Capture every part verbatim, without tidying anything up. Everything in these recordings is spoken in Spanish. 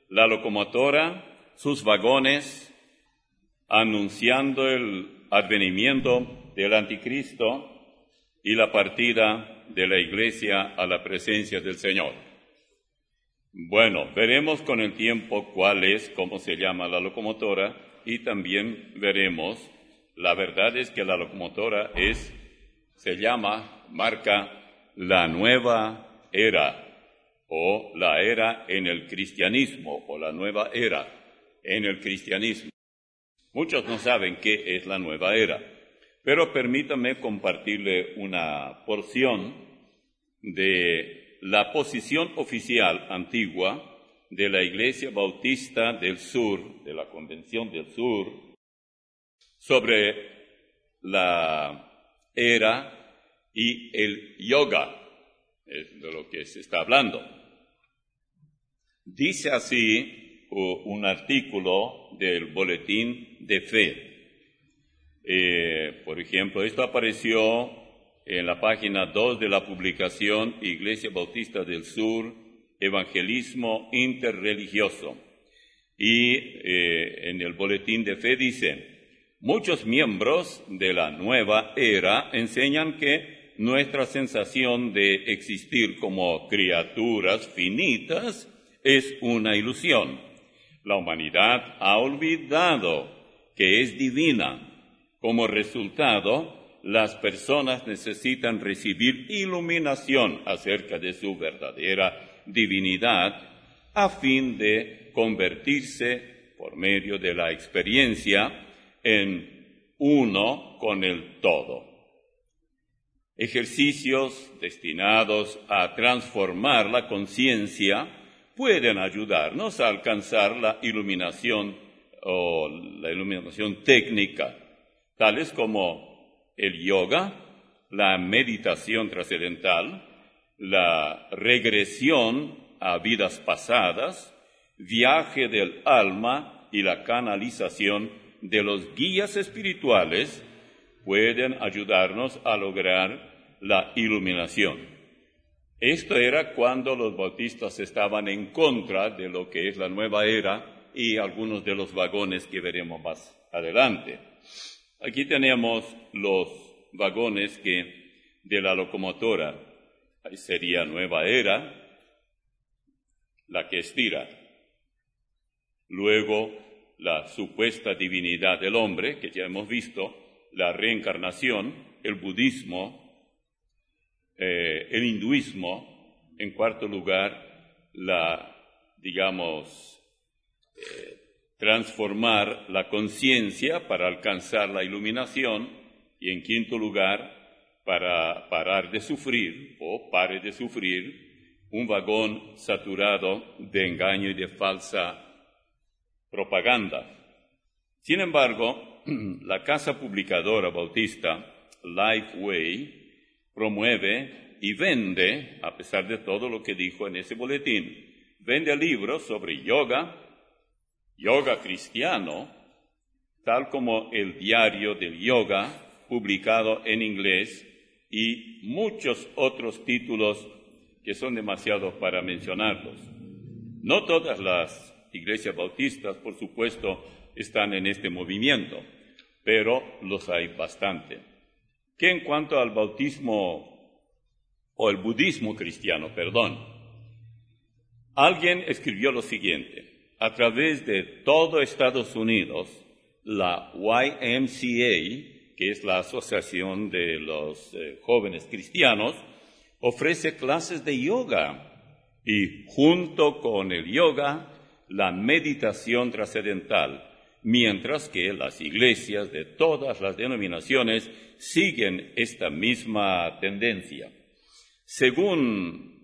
la locomotora, sus vagones, anunciando el advenimiento del anticristo y la partida de la iglesia a la presencia del Señor. Bueno, veremos con el tiempo cuál es, cómo se llama la locomotora, y también veremos, la verdad es que la locomotora es, se llama, marca la nueva era, o la era en el cristianismo, o la nueva era en el cristianismo. Muchos no saben qué es la nueva era, pero permítame compartirle una porción de la posición oficial antigua de la Iglesia Bautista del Sur, de la Convención del Sur, sobre la era y el yoga, es de lo que se está hablando. Dice así un artículo del Boletín de Fe. Eh, por ejemplo, esto apareció en la página dos de la publicación Iglesia Bautista del Sur, Evangelismo Interreligioso. Y eh, en el Boletín de Fe dice: muchos miembros de la nueva era enseñan que nuestra sensación de existir como criaturas finitas es una ilusión. La humanidad ha olvidado que es divina. Como resultado, las personas necesitan recibir iluminación acerca de su verdadera divinidad a fin de convertirse, por medio de la experiencia, en uno con el todo. Ejercicios destinados a transformar la conciencia pueden ayudarnos a alcanzar la iluminación o la iluminación técnica, tales como el yoga, la meditación trascendental, la regresión a vidas pasadas, viaje del alma y la canalización de los guías espirituales pueden ayudarnos a lograr la iluminación. Esto era cuando los bautistas estaban en contra de lo que es la nueva era y algunos de los vagones que veremos más adelante. Aquí tenemos los vagones que de la locomotora. Ahí sería nueva era, la que estira. Luego, la supuesta divinidad del hombre, que ya hemos visto, la reencarnación, el budismo, eh, el hinduismo. En cuarto lugar, la, digamos, eh, transformar la conciencia para alcanzar la iluminación. Y en quinto lugar, para parar de sufrir, o pare de sufrir, un vagón saturado de engaño y de falsa propaganda. Sin embargo, la casa publicadora bautista Lifeway promueve y vende, a pesar de todo lo que dijo en ese boletín, vende libros sobre yoga, yoga cristiano, tal como el Diario del Yoga, publicado en inglés, y muchos otros títulos que son demasiados para mencionarlos. No todas las iglesias bautistas, por supuesto, están en este movimiento, pero los hay bastante. Que en cuanto al bautismo, o el budismo cristiano, perdón, alguien escribió lo siguiente: a través de todo Estados Unidos, la Y M C A, que es la Asociación de los eh, Jóvenes Cristianos, ofrece clases de yoga y junto con el yoga, la meditación trascendental, mientras que las iglesias de todas las denominaciones siguen esta misma tendencia. Según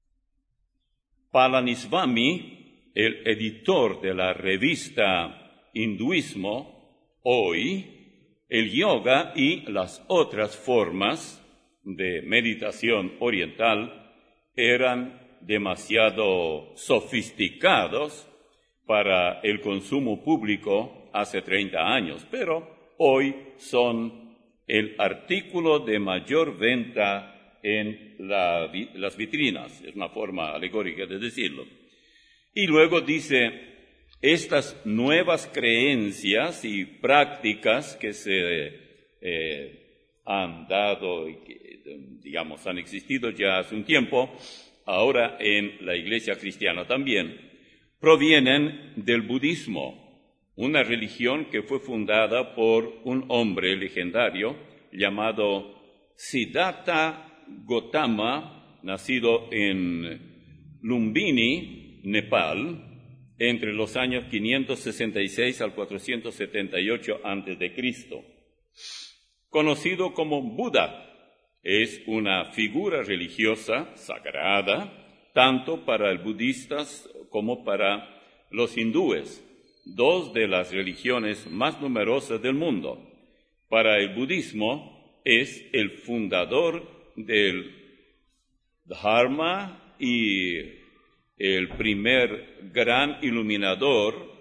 Palaniswami, el editor de la revista Hinduismo, hoy, el yoga y las otras formas de meditación oriental eran demasiado sofisticados para el consumo público hace treinta años, pero hoy son el artículo de mayor venta en la, las vitrinas. Es una forma alegórica de decirlo. Y luego dice, estas nuevas creencias y prácticas que se eh, han dado y que, digamos, han existido ya hace un tiempo, ahora en la Iglesia cristiana también, provienen del budismo, una religión que fue fundada por un hombre legendario llamado Siddhartha Gautama, nacido en Lumbini, Nepal, entre los años quinientos sesenta y seis al cuatrocientos setenta y ocho antes de Cristo. Conocido como Buda, es una figura religiosa sagrada, tanto para los budistas como para los hindúes, dos de las religiones más numerosas del mundo. Para el budismo es el fundador del Dharma y el primer gran iluminador,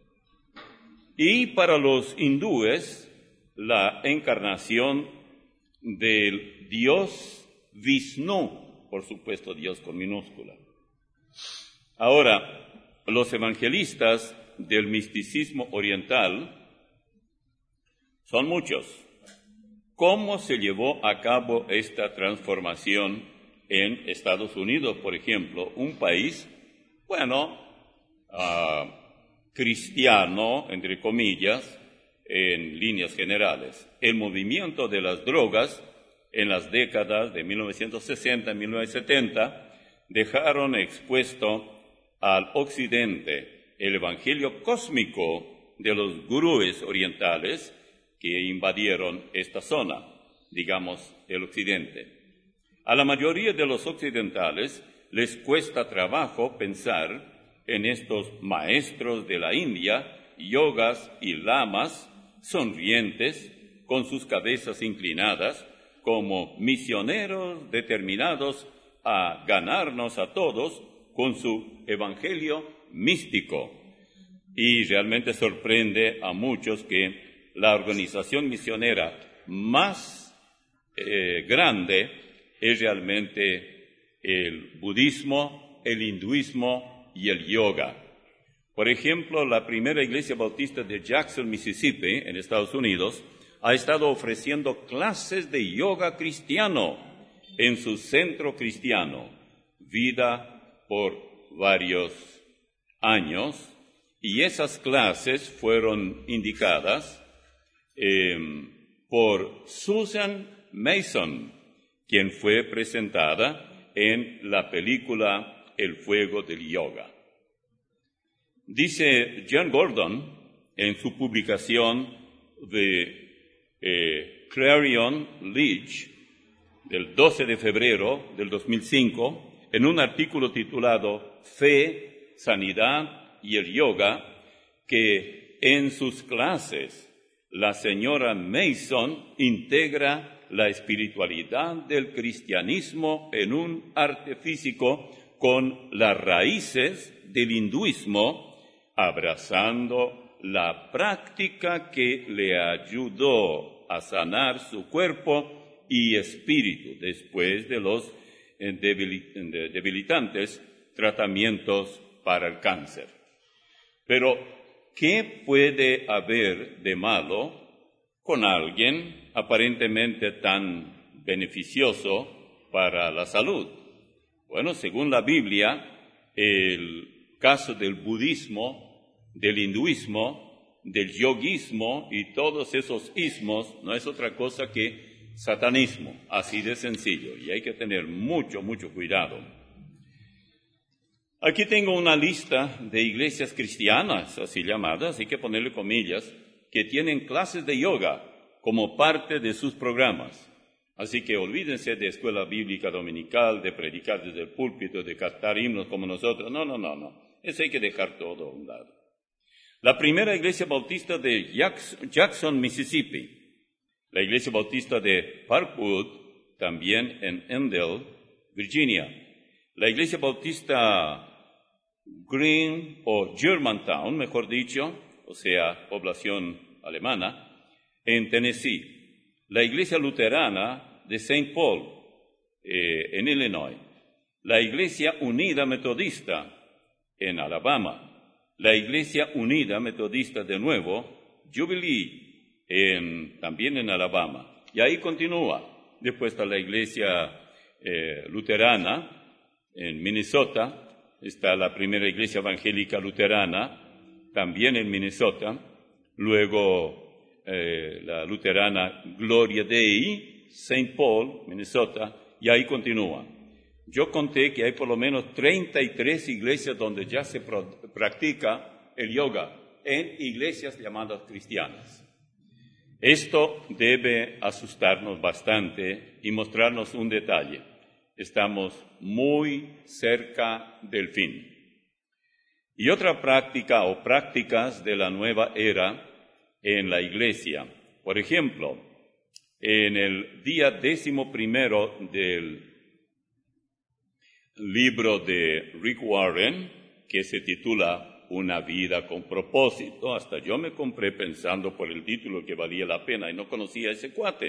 y para los hindúes la encarnación del Dios Vishnu, por supuesto Dios con minúscula. Ahora, los evangelistas del misticismo oriental son muchos. ¿Cómo se llevó a cabo esta transformación en Estados Unidos, por ejemplo, un país, bueno, uh, cristiano, entre comillas, en líneas generales? El movimiento de las drogas en las décadas de mil novecientos sesenta y mil novecientos setenta dejaron expuesto al occidente el evangelio cósmico de los gurúes orientales que invadieron esta zona, digamos, el occidente. A la mayoría de los occidentales les cuesta trabajo pensar en estos maestros de la India, yogas y lamas, sonrientes, con sus cabezas inclinadas, como misioneros determinados a ganarnos a todos con su evangelio místico. Y realmente sorprende a muchos que la organización misionera más eh, grande es realmente el budismo, el hinduismo y el yoga. Por ejemplo, la primera iglesia bautista de Jackson, Mississippi, en Estados Unidos, ha estado ofreciendo clases de yoga cristiano en su centro cristiano, vida por varios años, y esas clases fueron indicadas eh, por Susan Mason, quien fue presentada en la película El fuego del yoga. Dice John Gordon en su publicación de eh, Clarion Ledger del doce de febrero del dos mil cinco, en un artículo titulado Fe, Sanidad y el Yoga, que en sus clases la señora Mason integra la espiritualidad del cristianismo en un arte físico con las raíces del hinduismo, abrazando la práctica que le ayudó a sanar su cuerpo y espíritu después de los debilitantes tratamientos para el cáncer. Pero, ¿qué puede haber de malo con alguien aparentemente tan beneficioso para la salud? Bueno, según la Biblia, el caso del budismo, del hinduismo, del yoguismo y todos esos ismos no es otra cosa que satanismo, así de sencillo, y hay que tener mucho, mucho cuidado. Aquí tengo una lista de iglesias cristianas, así llamadas, hay que ponerle comillas, que tienen clases de yoga como parte de sus programas. Así que olvídense de escuela bíblica dominical, de predicar desde el púlpito, de cantar himnos como nosotros. No, no, no, no. Eso hay que dejar todo a un lado. La primera iglesia bautista de Jackson, Mississippi. La iglesia bautista de Parkwood, también en Endell, Virginia. La iglesia bautista Green o Germantown, mejor dicho, o sea, población alemana, en Tennessee. La iglesia luterana de Saint Paul, eh, en Illinois. La iglesia unida metodista en Alabama. La Iglesia Unida Metodista de nuevo, Jubilee, en, también en Alabama. Y ahí continúa. Después está la Iglesia eh, Luterana en Minnesota. Está la primera Iglesia Evangélica Luterana, también en Minnesota. Luego eh, la Luterana Gloria Dei, Saint Paul, Minnesota. Y ahí continúa. Yo conté que hay por lo menos treinta y tres iglesias donde ya se pro- practica el yoga, en iglesias llamadas cristianas. Esto debe asustarnos bastante y mostrarnos un detalle. Estamos muy cerca del fin. Y otra práctica o prácticas de la nueva era en la iglesia. Por ejemplo, en el día décimo primero del libro de Rick Warren, que se titula Una vida con propósito. Hasta yo me compré pensando por el título que valía la pena y no conocía a ese cuate.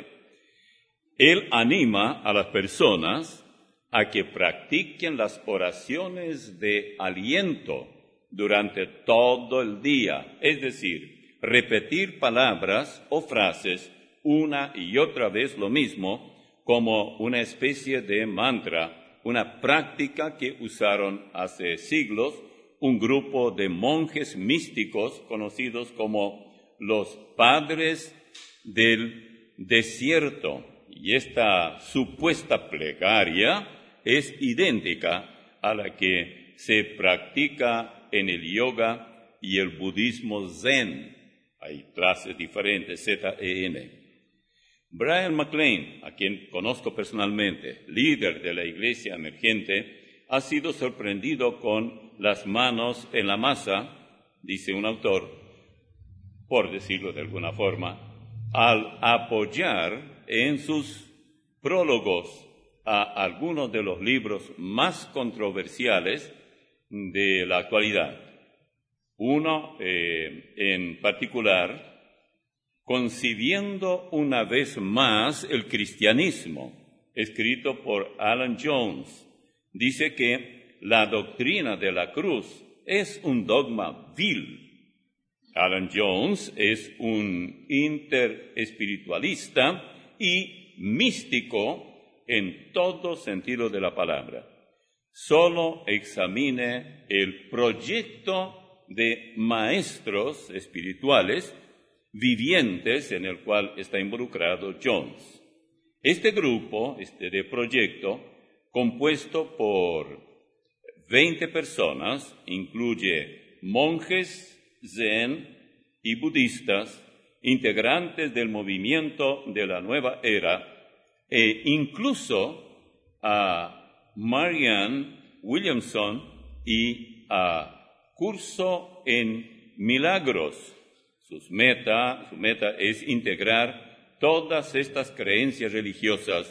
Él anima a las personas a que practiquen las oraciones de aliento durante todo el día, es decir, repetir palabras o frases una y otra vez lo mismo como una especie de mantra, una práctica que usaron hace siglos un grupo de monjes místicos conocidos como los padres del desierto. Y esta supuesta plegaria es idéntica a la que se practica en el yoga y el budismo zen. Hay clases diferentes, Z E N. Brian McLean, a quien conozco personalmente, líder de la iglesia emergente, ha sido sorprendido con las manos en la masa, dice un autor, por decirlo de alguna forma, al apoyar en sus prólogos a algunos de los libros más controversiales de la actualidad. Uno eh, en particular, Concibiendo una vez más el cristianismo, escrito por Alan Jones, dice que la doctrina de la cruz es un dogma vil. Alan Jones es un interespiritualista y místico en todo sentido de la palabra. Solo examine el proyecto de maestros espirituales vivientes en el cual está involucrado Jones. Este grupo, este de proyecto, compuesto por veinte personas, incluye monjes, zen y budistas, integrantes del movimiento de la nueva era, e incluso a Marianne Williamson y a Curso en Milagros. Sus meta, su meta es integrar todas estas creencias religiosas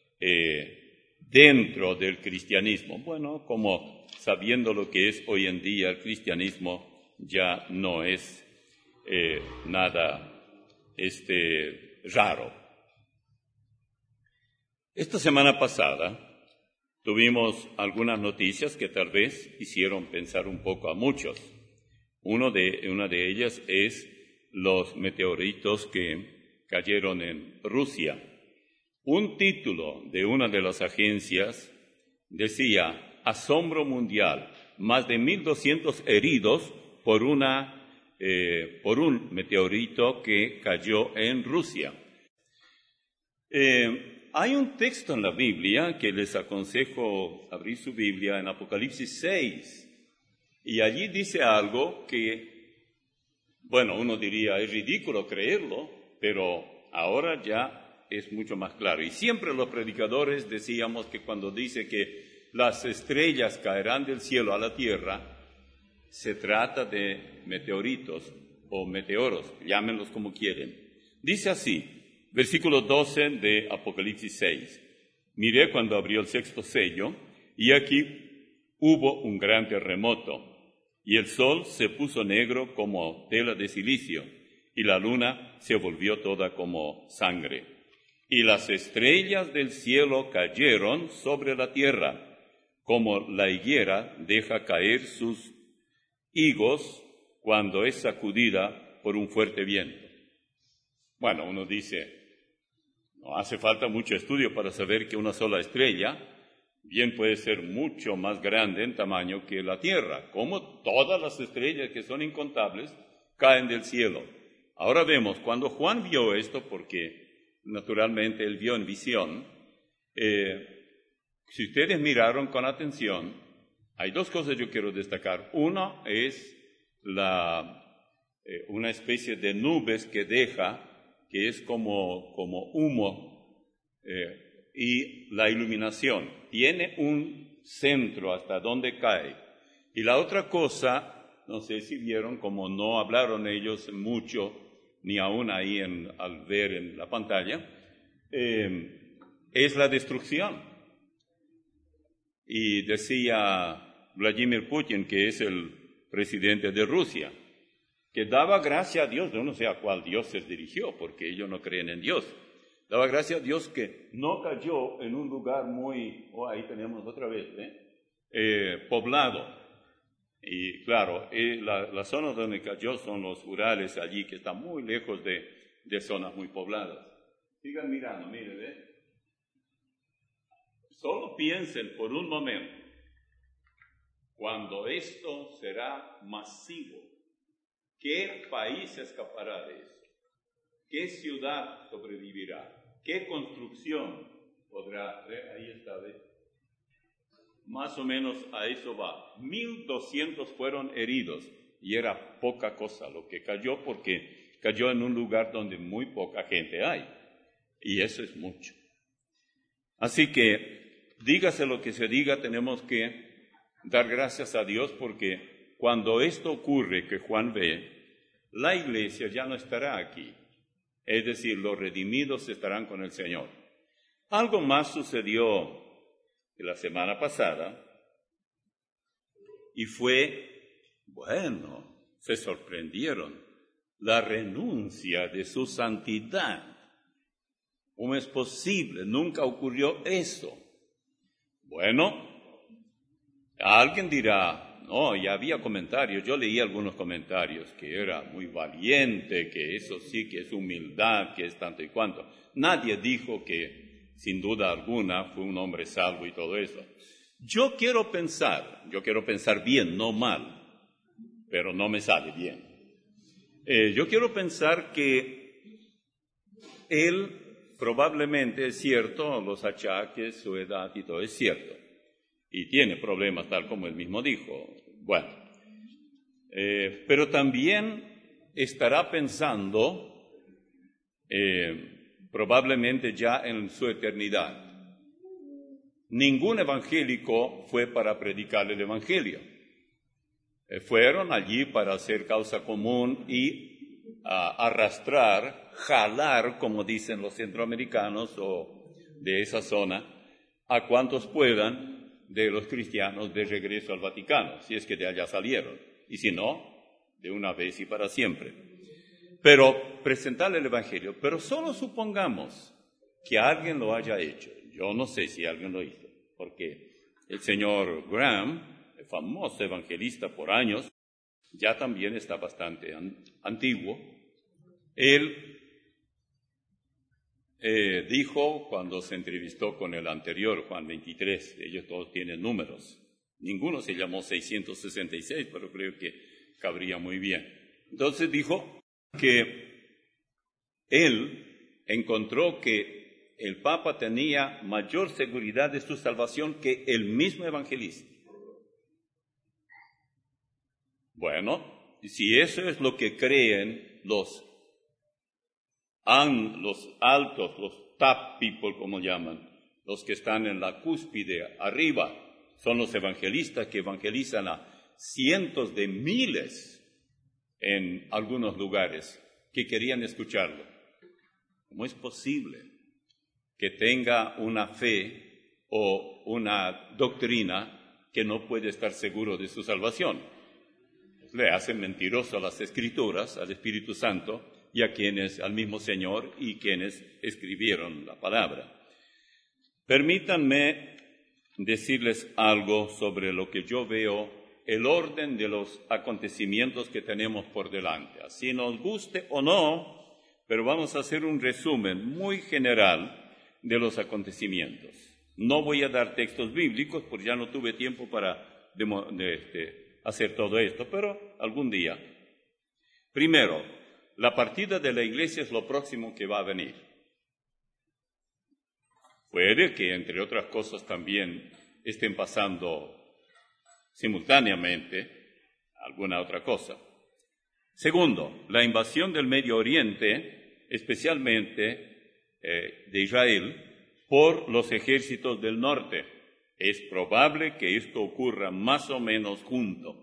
eh, dentro del cristianismo. Bueno, como sabiendo lo que es hoy en día el cristianismo, ya no es eh, nada este, raro. Esta semana pasada tuvimos algunas noticias que tal vez hicieron pensar un poco a muchos. Uno de, una de ellas es los meteoritos que cayeron en Rusia. Un título de una de las agencias decía, asombro mundial, más de mil doscientos heridos por, una, eh, por un meteorito que cayó en Rusia. Eh, hay un texto en la Biblia que les aconsejo abrir su Biblia en Apocalipsis seis, y allí dice algo que bueno, uno diría, es ridículo creerlo, pero ahora ya es mucho más claro. Y siempre los predicadores decíamos que cuando dice que las estrellas caerán del cielo a la tierra, se trata de meteoritos o meteoros, llámenlos como quieren. Dice así, versículo doce de Apocalipsis seis. Miré cuando abrió el sexto sello, y aquí hubo un gran terremoto. Y el sol se puso negro como tela de silicio, y la luna se volvió toda como sangre. Y las estrellas del cielo cayeron sobre la tierra, como la higuera deja caer sus higos cuando es sacudida por un fuerte viento. Bueno, uno dice, no hace falta mucho estudio para saber que una sola estrella bien puede ser mucho más grande en tamaño que la Tierra, como todas las estrellas que son incontables caen del cielo. Ahora vemos, cuando Juan vio esto, porque naturalmente él vio en visión, eh, si ustedes miraron con atención, hay dos cosas que yo quiero destacar. Una es la, eh, una especie de nubes que deja, que es como, como humo, eh, y la iluminación. Tiene un centro hasta donde cae. Y la otra cosa, no sé si vieron, como no hablaron ellos mucho, ni aún ahí en, al ver en la pantalla, eh, es la destrucción. Y decía Vladimir Putin, que es el presidente de Rusia, que daba gracia a Dios, yo no sé a cuál Dios se dirigió, porque ellos no creen en Dios, daba gracia a Dios que no cayó en un lugar muy, oh, ahí tenemos otra vez, ¿eh? Eh, poblado. Y claro, eh, la, la zona donde cayó son los Urales allí, que están muy lejos de, de zonas muy pobladas. Sigan mirando, miren, ¿eh? Solo piensen por un momento, cuando esto será masivo, ¿qué país escapará de eso? ¿Qué ciudad sobrevivirá? ¿Qué construcción podrá? Ahí está, ¿ves? Más o menos a eso va. mil doscientos fueron heridos y era poca cosa lo que cayó, porque cayó en un lugar donde muy poca gente hay. Y eso es mucho. Así que, dígase lo que se diga, tenemos que dar gracias a Dios, porque cuando esto ocurre que Juan ve, la iglesia ya no estará aquí. Es decir, los redimidos estarán con el Señor. Algo más sucedió la semana pasada, y fue, bueno, se sorprendieron, la renuncia de su santidad. ¿Cómo es posible? Nunca ocurrió eso. Bueno, alguien dirá, no, ya había comentarios, yo leí algunos comentarios, que era muy valiente, que eso sí que es humildad, que es tanto y cuanto. Nadie dijo que sin duda alguna fue un hombre salvo y todo eso. Yo quiero pensar, yo quiero pensar bien, no mal, pero no me sale bien. Eh, yo quiero pensar que él probablemente es cierto, los achaques, su edad y todo es cierto, y tiene problemas tal como él mismo dijo. Bueno, eh, pero también estará pensando eh, probablemente ya en su eternidad. Ningún evangélico fue para predicar el evangelio. Eh, fueron allí para hacer causa común y uh, arrastrar, jalar, como dicen los centroamericanos o de esa zona, a cuantos puedan de los cristianos de regreso al Vaticano, si es que de allá salieron, y si no, de una vez y para siempre. Pero presentarle el evangelio, pero solo supongamos que alguien lo haya hecho. Yo no sé si alguien lo hizo, porque el señor Graham, el famoso evangelista por años, ya también está bastante an- antiguo. Él eh, dijo cuando se entrevistó con el anterior, Juan veintitrés, ellos todos tienen números. Ninguno se llamó seiscientos sesenta y seis, pero creo que cabría muy bien. Entonces dijo que él encontró que el Papa tenía mayor seguridad de su salvación que el mismo evangelista. Bueno, si eso es lo que creen los, an, los altos, los top people, como llaman, los que están en la cúspide, arriba, son los evangelistas que evangelizan a cientos de miles en algunos lugares que querían escucharlo. ¿Cómo es posible que tenga una fe o una doctrina que no puede estar seguro de su salvación? Le hacen mentiroso a las Escrituras, al Espíritu Santo y a quienes, al mismo Señor y quienes escribieron la palabra. Permítanme decirles algo sobre lo que yo veo el orden de los acontecimientos que tenemos por delante. Así nos guste o no, pero vamos a hacer un resumen muy general de los acontecimientos. No voy a dar textos bíblicos porque ya no tuve tiempo para de, de, de, hacer todo esto, pero algún día. Primero, la partida de la iglesia es lo próximo que va a venir. Puede que, entre otras cosas, también estén pasando simultáneamente alguna otra cosa. Segundo, la invasión del Medio Oriente, especialmente eh, de Israel, por los ejércitos del norte. Es probable que esto ocurra más o menos junto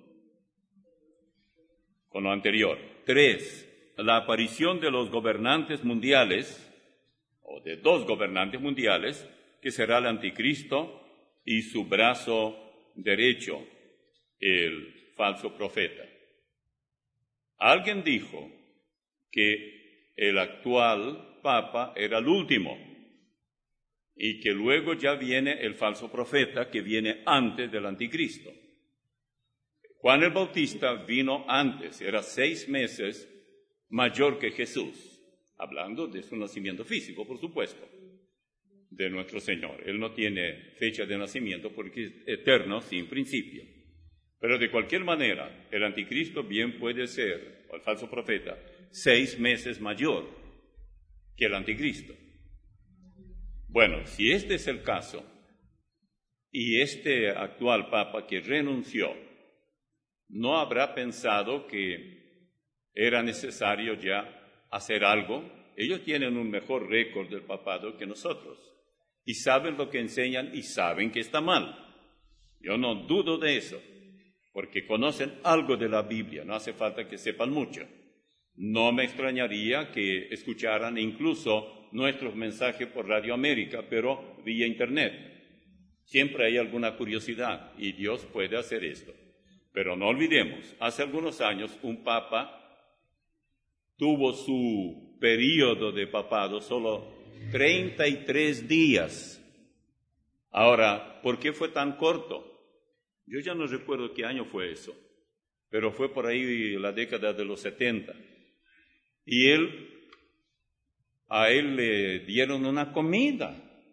con lo anterior. Tres, la aparición de los gobernantes mundiales, o de dos gobernantes mundiales, que será el anticristo y su brazo derecho, el falso profeta. Alguien dijo que el actual papa era el último y que luego ya viene el falso profeta que viene antes del anticristo. Juan el Bautista vino antes, era seis meses mayor que Jesús, hablando de su nacimiento físico, por supuesto, de nuestro Señor. Él no tiene fecha de nacimiento porque es eterno, sin principio. Pero de cualquier manera, el anticristo bien puede ser, o el falso profeta, seis meses mayor que el anticristo. Bueno, si este es el caso, y este actual papa que renunció, ¿no habrá pensado que era necesario ya hacer algo? Ellos tienen un mejor récord del papado que nosotros, y saben lo que enseñan y saben que está mal. Yo no dudo de eso, porque conocen algo de la Biblia, no hace falta que sepan mucho. No me extrañaría que escucharan incluso nuestros mensajes por Radio América, pero vía Internet. Siempre hay alguna curiosidad y Dios puede hacer esto. Pero no olvidemos, hace algunos años un papa tuvo su periodo de papado solo treinta y tres días. Ahora, ¿por qué fue tan corto? Yo ya no recuerdo qué año fue eso, pero fue por ahí la década de los setenta. Y él, a él le dieron una comida.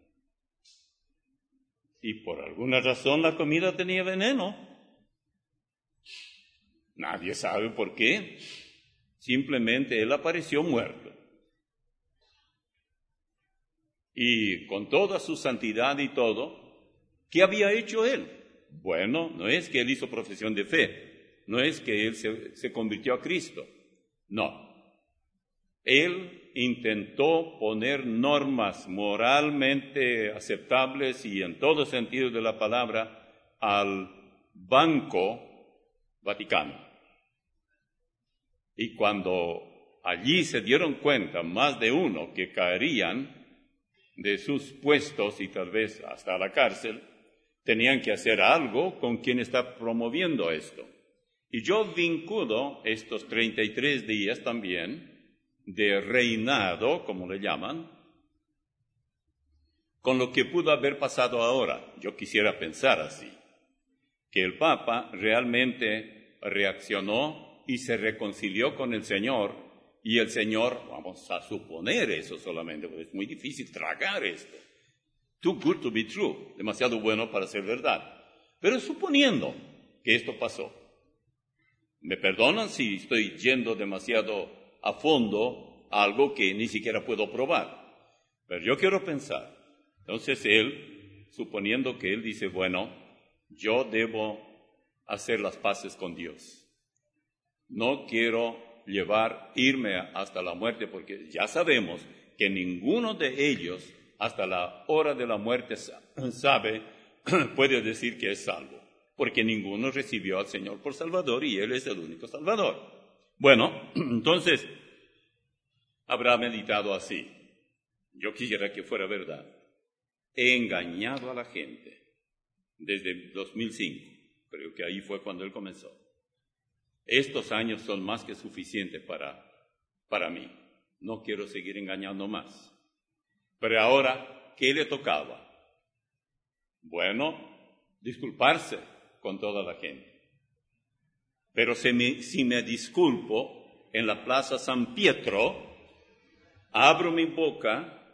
Y por alguna razón la comida tenía veneno. Nadie sabe por qué. Simplemente él apareció muerto. Y con toda su santidad y todo, ¿qué había hecho él? Bueno, no es que él hizo profesión de fe, no es que él se, se convirtió a Cristo, no. Él intentó poner normas moralmente aceptables y en todo sentido de la palabra al Banco Vaticano. Y cuando allí se dieron cuenta más de uno que caerían de sus puestos y tal vez hasta la cárcel, tenían que hacer algo con quien está promoviendo esto. Y yo vinculo estos treinta y tres días también de reinado, como le llaman, con lo que pudo haber pasado ahora. Yo quisiera pensar así, que el Papa realmente reaccionó y se reconcilió con el Señor, y el Señor, vamos a suponer eso solamente, porque es muy difícil tragar esto. Too good to be true, demasiado bueno para ser verdad. Pero suponiendo que esto pasó, me perdonan si estoy yendo demasiado a fondo a algo que ni siquiera puedo probar. Pero yo quiero pensar, entonces él, suponiendo que él dice, bueno, yo debo hacer las paces con Dios. No quiero llevar, irme hasta la muerte, porque ya sabemos que ninguno de ellos hasta la hora de la muerte sabe, puede decir que es salvo, porque ninguno recibió al Señor por Salvador y Él es el único Salvador. Bueno, entonces, habrá meditado así. Yo quisiera que fuera verdad. He engañado a la gente desde dos mil cinco, creo que ahí fue cuando Él comenzó. Estos años son más que suficientes para, para mí. No quiero seguir engañando más. Pero ahora, ¿qué le tocaba? Bueno, disculparse con toda la gente. Pero si me, si me disculpo en la Plaza San Pietro, abro mi boca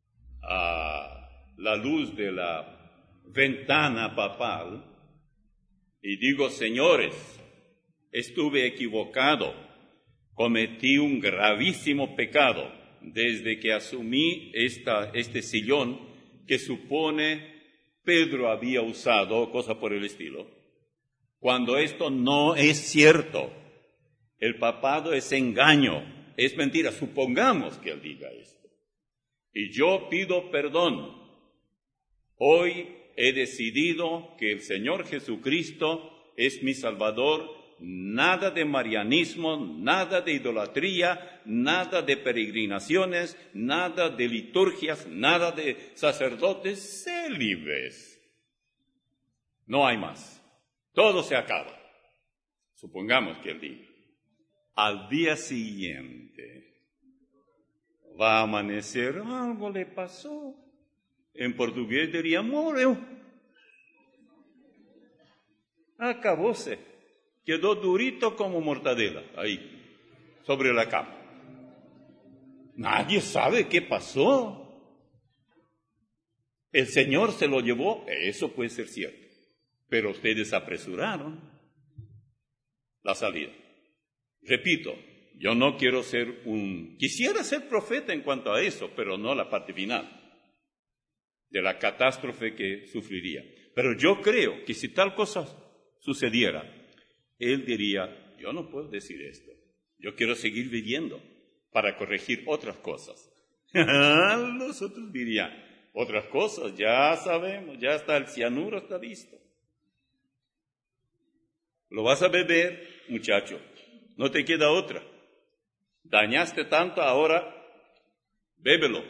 a la luz de la ventana papal y digo, señores, estuve equivocado, cometí un gravísimo pecado desde que asumí esta, este sillón que supone Pedro había usado, cosa por el estilo, cuando esto no es cierto. El papado es engaño, es mentira. Supongamos que él diga esto. Y yo pido perdón. Hoy he decidido que el Señor Jesucristo es mi Salvador. Nada de marianismo, nada de idolatría, nada de peregrinaciones, nada de liturgias, nada de sacerdotes célibes. No hay más. Todo se acaba. Supongamos que él diga. Al día siguiente va a amanecer, algo le pasó. En portugués diría, morreu. Acabóse. Quedó durito como mortadela, ahí, sobre la cama. Nadie sabe qué pasó. El Señor se lo llevó, eso puede ser cierto. Pero ustedes apresuraron la salida. Repito, yo no quiero ser un... Quisiera ser profeta en cuanto a eso, pero no la parte final de la catástrofe que sufriría. Pero yo creo que si tal cosa sucediera, él diría, yo no puedo decir esto. Yo quiero seguir viviendo para corregir otras cosas. Los otros dirían, otras cosas, ya sabemos, ya está el cianuro, está listo. Lo vas a beber, muchacho, no te queda otra. Dañaste tanto, ahora bébelo.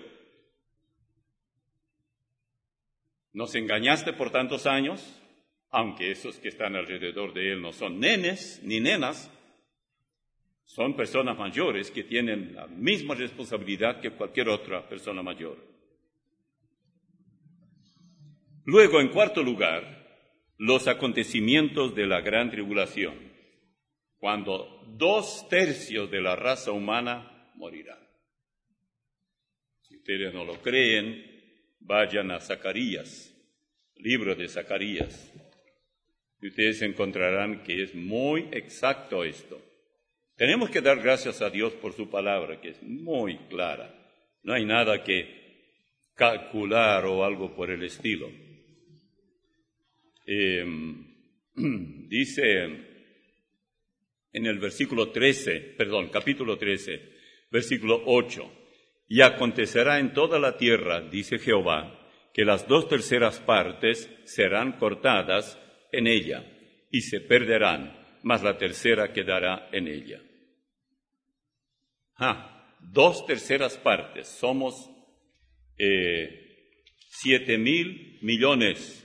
Nos engañaste por tantos años, aunque esos que están alrededor de él no son nenes ni nenas, son personas mayores que tienen la misma responsabilidad que cualquier otra persona mayor. Luego, en cuarto lugar, los acontecimientos de la gran tribulación, cuando dos tercios de la raza humana morirán. Si ustedes no lo creen, vayan a Zacarías, libro de Zacarías, y ustedes encontrarán que es muy exacto esto. Tenemos que dar gracias a Dios por su palabra, que es muy clara. No hay nada que calcular o algo por el estilo. Eh, dice en el versículo trece, perdón, capítulo trece, versículo ocho, y acontecerá en toda la tierra, dice Jehová, que las dos terceras partes serán cortadas en ella y se perderán, mas la tercera quedará en ella. Ah, dos terceras partes, somos eh, siete mil millones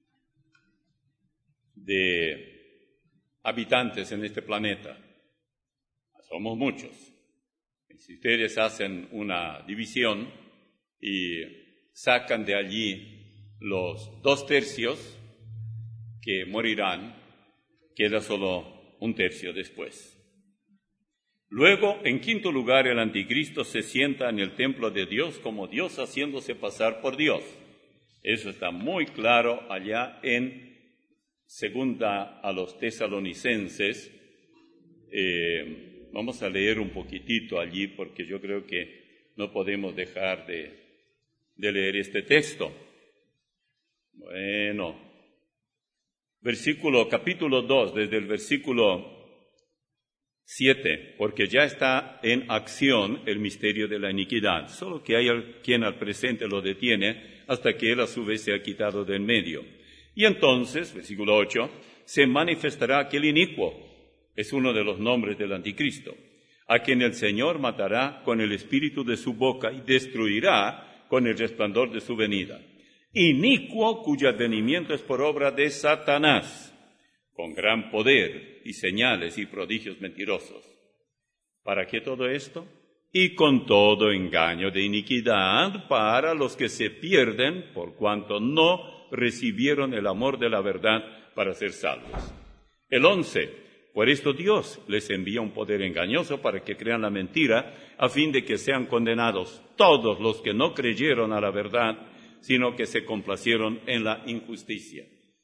de habitantes en este planeta. Somos muchos. Y si ustedes hacen una división y sacan de allí los dos tercios que morirán, queda solo un tercio después. Luego, en quinto lugar, el anticristo se sienta en el templo de Dios como Dios haciéndose pasar por Dios. Eso está muy claro allá en Segunda a los Tesalonicenses. Eh, vamos a leer un poquitito allí porque yo creo que no podemos dejar de, de leer este texto. Bueno, versículo, capítulo dos, desde el versículo siete, porque ya está en acción el misterio de la iniquidad, solo que hay quien al presente lo detiene hasta que él a su vez se ha quitado de en medio. Y entonces, versículo ocho, se manifestará aquel inicuo, es uno de los nombres del anticristo, a quien el Señor matará con el espíritu de su boca y destruirá con el resplandor de su venida. Inicuo cuyo advenimiento es por obra de Satanás, con gran poder y señales y prodigios mentirosos. ¿Para qué todo esto? Y con todo engaño de iniquidad para los que se pierden por cuanto no recibieron el amor de la verdad para ser salvos. El once, por esto Dios les envía un poder engañoso para que crean la mentira, a fin de que sean condenados todos los que no creyeron a la verdad, sino que se complacieron en la injusticia.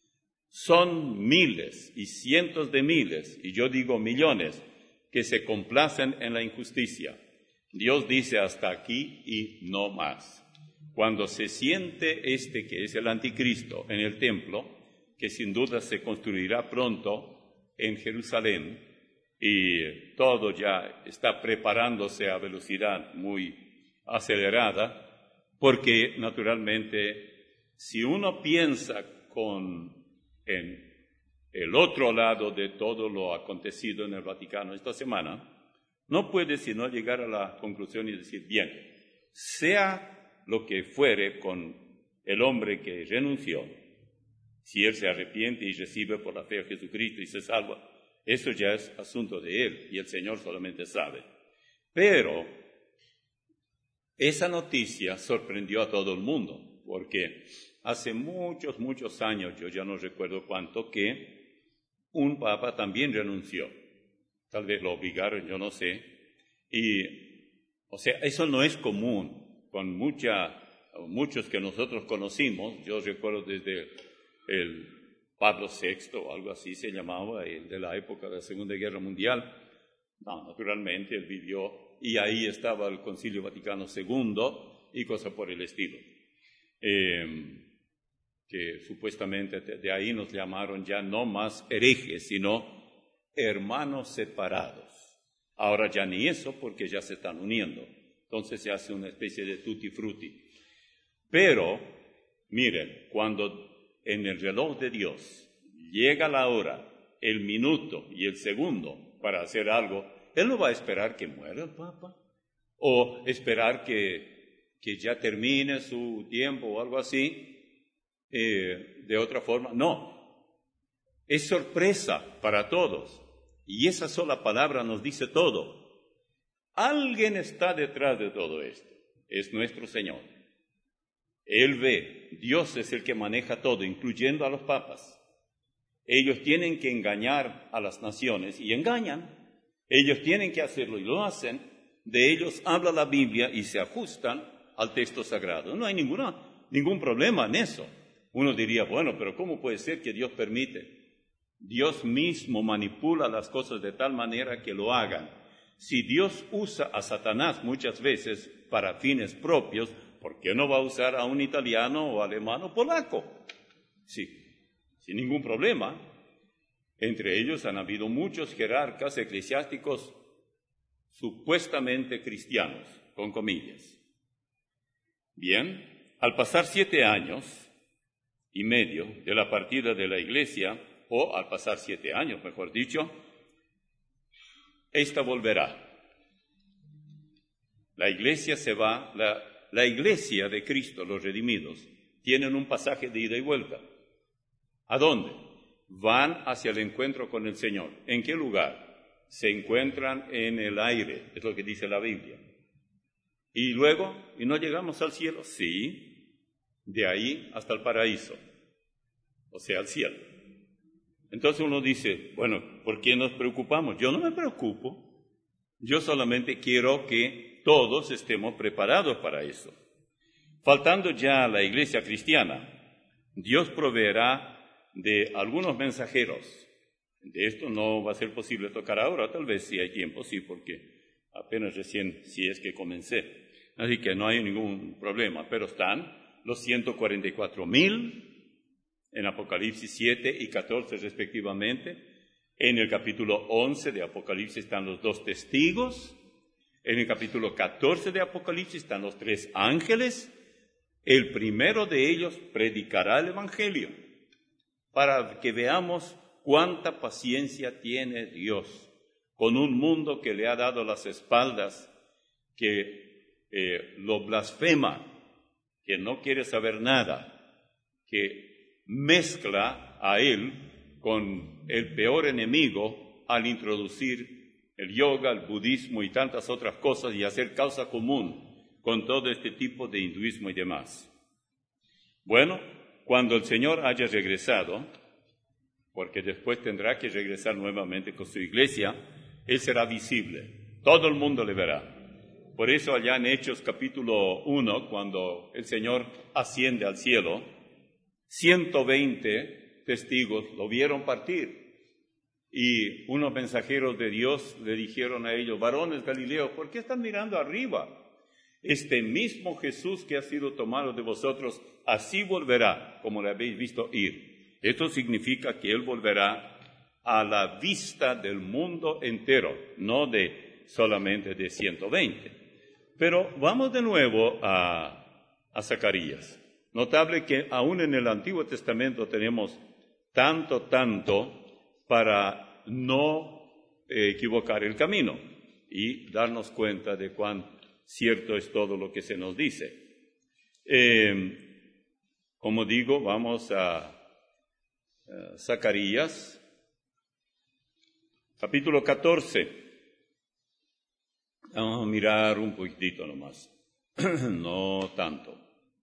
Son miles y cientos de miles, y yo digo millones, que se complacen en la injusticia. Dios dice hasta aquí y no más. Cuando se siente este que es el anticristo en el templo, que sin duda se construirá pronto en Jerusalén, y todo ya está preparándose a velocidad muy acelerada, porque naturalmente si uno piensa con, en el otro lado de todo lo acontecido en el Vaticano esta semana, no puede sino llegar a la conclusión y decir, bien, sea lo que fuere con el hombre que renunció, si él se arrepiente y recibe por la fe a Jesucristo y se salva, eso ya es asunto de él y el Señor solamente sabe. Pero esa noticia sorprendió a todo el mundo, porque hace muchos, muchos años, yo ya no recuerdo cuánto, que un papa también renunció. Tal vez lo obligaron, yo no sé. Y, o sea, eso no es común. Con mucha, muchos que nosotros conocimos, yo recuerdo desde el Pablo sexto o algo así se llamaba, el de la época de la Segunda Guerra Mundial. No, naturalmente él vivió, y ahí estaba el Concilio Vaticano segundo y cosas por el estilo. Eh, que supuestamente de ahí nos llamaron ya no más herejes, sino hermanos separados. Ahora ya ni eso, porque ya se están uniendo. Entonces se hace una especie de tutti frutti. Pero, miren, cuando en el reloj de Dios llega la hora, el minuto y el segundo para hacer algo, Él no va a esperar que muera el Papa o esperar que, que ya termine su tiempo o algo así, eh, de otra forma. No, es sorpresa para todos. Y esa sola palabra nos dice todo. Alguien está detrás de todo esto, es nuestro Señor. Él ve, Dios es el que maneja todo, incluyendo a los papas. Ellos tienen que engañar a las naciones y engañan. Ellos tienen que hacerlo y lo hacen. De ellos habla la Biblia y se ajustan al texto sagrado. No hay ninguna, ningún problema en eso. Uno diría, bueno, pero ¿cómo puede ser que Dios permite? Dios mismo manipula las cosas de tal manera que lo hagan. Si Dios usa a Satanás muchas veces para fines propios, ¿por qué no va a usar a un italiano o alemán o polaco? Sí, sin ningún problema. Entre ellos han habido muchos jerarcas eclesiásticos supuestamente cristianos, con comillas. Bien, al pasar siete años y medio de la partida de la Iglesia, o al pasar siete años, mejor dicho, esta volverá. La Iglesia se va, la, la Iglesia de Cristo, los redimidos, tienen un pasaje de ida y vuelta. ¿A dónde? Van hacia el encuentro con el Señor. ¿En qué lugar? Se encuentran en el aire, es lo que dice la Biblia. Y luego, ¿y no llegamos al cielo? Sí, de ahí hasta el paraíso, o sea, al cielo. Entonces uno dice, bueno, ¿por qué nos preocupamos? Yo no me preocupo, yo solamente quiero que todos estemos preparados para eso. Faltando ya la iglesia cristiana, Dios proveerá de algunos mensajeros. De esto no va a ser posible tocar ahora, tal vez si hay tiempo, sí, porque apenas recién, si es que comencé. Así que no hay ningún problema, pero están los ciento cuarenta y cuatro mil en Apocalipsis siete y catorce respectivamente. En el capítulo once de Apocalipsis están los dos testigos. En el capítulo catorce de Apocalipsis están los tres ángeles. El primero de ellos predicará el Evangelio, para que veamos cuánta paciencia tiene Dios con un mundo que le ha dado las espaldas, que eh, lo blasfema, que no quiere saber nada, que mezcla a él con el peor enemigo al introducir el yoga, el budismo y tantas otras cosas y hacer causa común con todo este tipo de hinduismo y demás. Bueno, cuando el Señor haya regresado, porque después tendrá que regresar nuevamente con su iglesia. Él será visible, todo el mundo le verá. Por eso allá en Hechos capítulo uno, cuando el Señor asciende al cielo, ciento veinte testigos lo vieron partir. Y unos mensajeros de Dios le dijeron a ellos: varones galileos, ¿por qué están mirando arriba? Este mismo Jesús que ha sido tomado de vosotros, así volverá, como le habéis visto ir. Esto significa que Él volverá a la vista del mundo entero, no de solamente de ciento veinte. Pero vamos de nuevo a, a Zacarías. Notable que aún en el Antiguo Testamento tenemos tanto, tanto para no eh, equivocar el camino y darnos cuenta de cuán cierto es todo lo que se nos dice. Eh, como digo, vamos a, a Zacarías, capítulo catorce. Vamos a mirar un poquitito nomás, no tanto.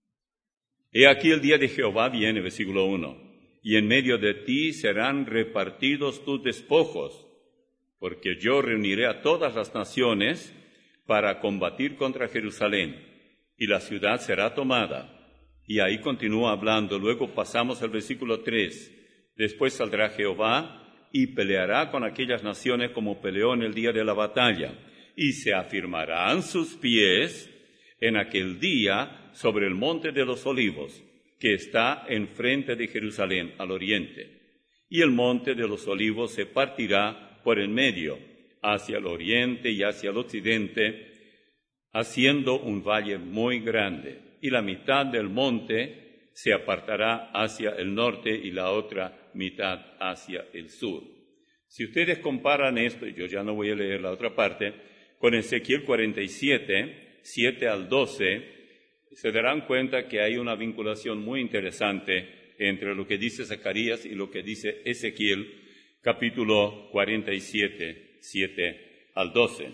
He aquí el día de Jehová viene, versículo uno, y en medio de ti serán repartidos tus despojos, porque yo reuniré a todas las naciones para combatir contra Jerusalén, y la ciudad será tomada. Y ahí continúa hablando, luego pasamos al versículo tres. Después saldrá Jehová y peleará con aquellas naciones como peleó en el día de la batalla, y se afirmarán sus pies en aquel día sobre el monte de los olivos, que está enfrente de Jerusalén al oriente. Y el monte de los olivos se partirá por en medio, hacia el oriente y hacia el occidente, haciendo un valle muy grande. Y la mitad del monte se apartará hacia el norte y la otra mitad hacia el sur. Si ustedes comparan esto, y yo ya no voy a leer la otra parte, con Ezequiel cuarenta y siete, siete al doce, se darán cuenta que hay una vinculación muy interesante entre lo que dice Zacarías y lo que dice Ezequiel, capítulo cuarenta y siete, siete al doce.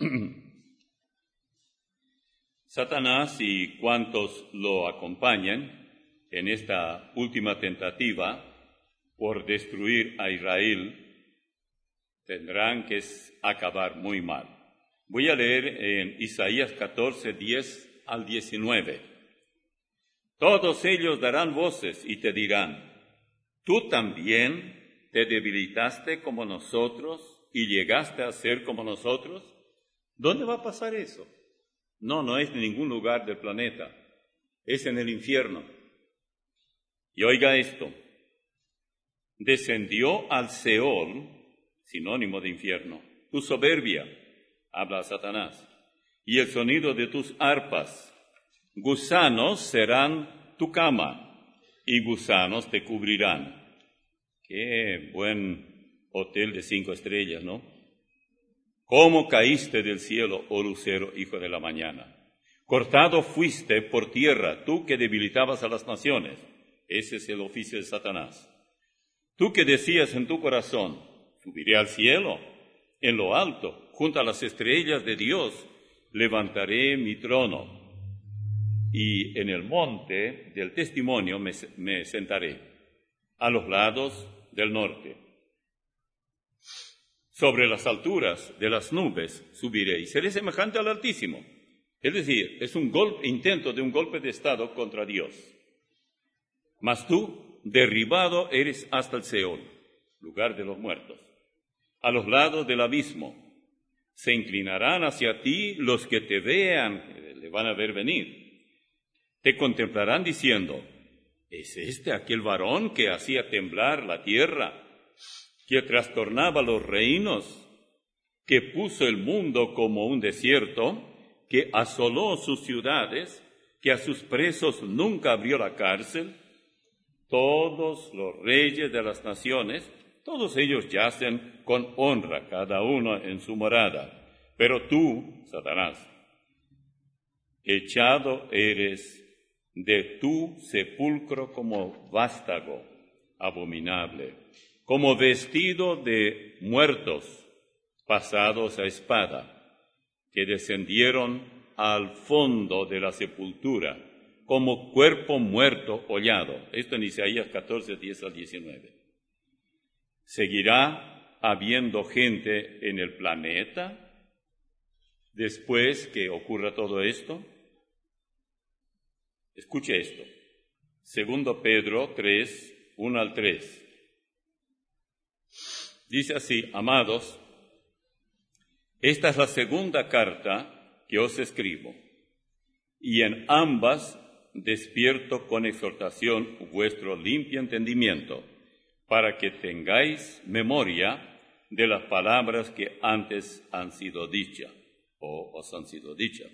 Satanás y cuantos lo acompañan en esta última tentativa por destruir a Israel tendrán que acabar muy mal. Voy a leer en Isaías catorce, diez al diecinueve. Todos ellos darán voces y te dirán: ¿tú también te debilitaste como nosotros y llegaste a ser como nosotros? ¿Dónde va a pasar eso? No, no es en ningún lugar del planeta, es en el infierno. Y oiga esto: descendió al Seol, sinónimo de infierno, tu soberbia, habla Satanás, y el sonido de tus arpas. Gusanos serán tu cama, y gusanos te cubrirán. Qué buen hotel de cinco estrellas, ¿no? ¿Cómo caíste del cielo, oh lucero, hijo de la mañana? Cortado fuiste por tierra, tú que debilitabas a las naciones. Ese es el oficio de Satanás. Tú que decías en tu corazón: subiré al cielo, en lo alto, junto a las estrellas de Dios, levantaré mi trono, y en el monte del testimonio me, me sentaré, a los lados del norte. Sobre las alturas de las nubes subiré, y seré semejante al Altísimo. Es decir, es un golpe, intento de un golpe de estado contra Dios. Mas tú, derribado eres hasta el Seol, lugar de los muertos, a los lados del abismo. Se inclinarán hacia ti los que te vean, le van a ver venir. Te contemplarán diciendo: ¿es este aquel varón que hacía temblar la tierra, que trastornaba los reinos, que puso el mundo como un desierto, que asoló sus ciudades, que a sus presos nunca abrió la cárcel? Todos los reyes de las naciones, todos ellos yacen con honra, cada uno en su morada. Pero tú, Satanás, echado eres de tu sepulcro como vástago abominable, como vestido de muertos pasados a espada, que descendieron al fondo de la sepultura, como cuerpo muerto hollado. Esto en Isaías catorce, diez al diecinueve. ¿Seguirá habiendo gente en el planeta después que ocurra todo esto? Escuche esto. Segundo Pedro tres, uno al tres. Dice así: amados, esta es la segunda carta que os escribo, y en ambas despierto con exhortación vuestro limpio entendimiento, para que tengáis memoria de las palabras que antes han sido dichas, o os han sido dichas,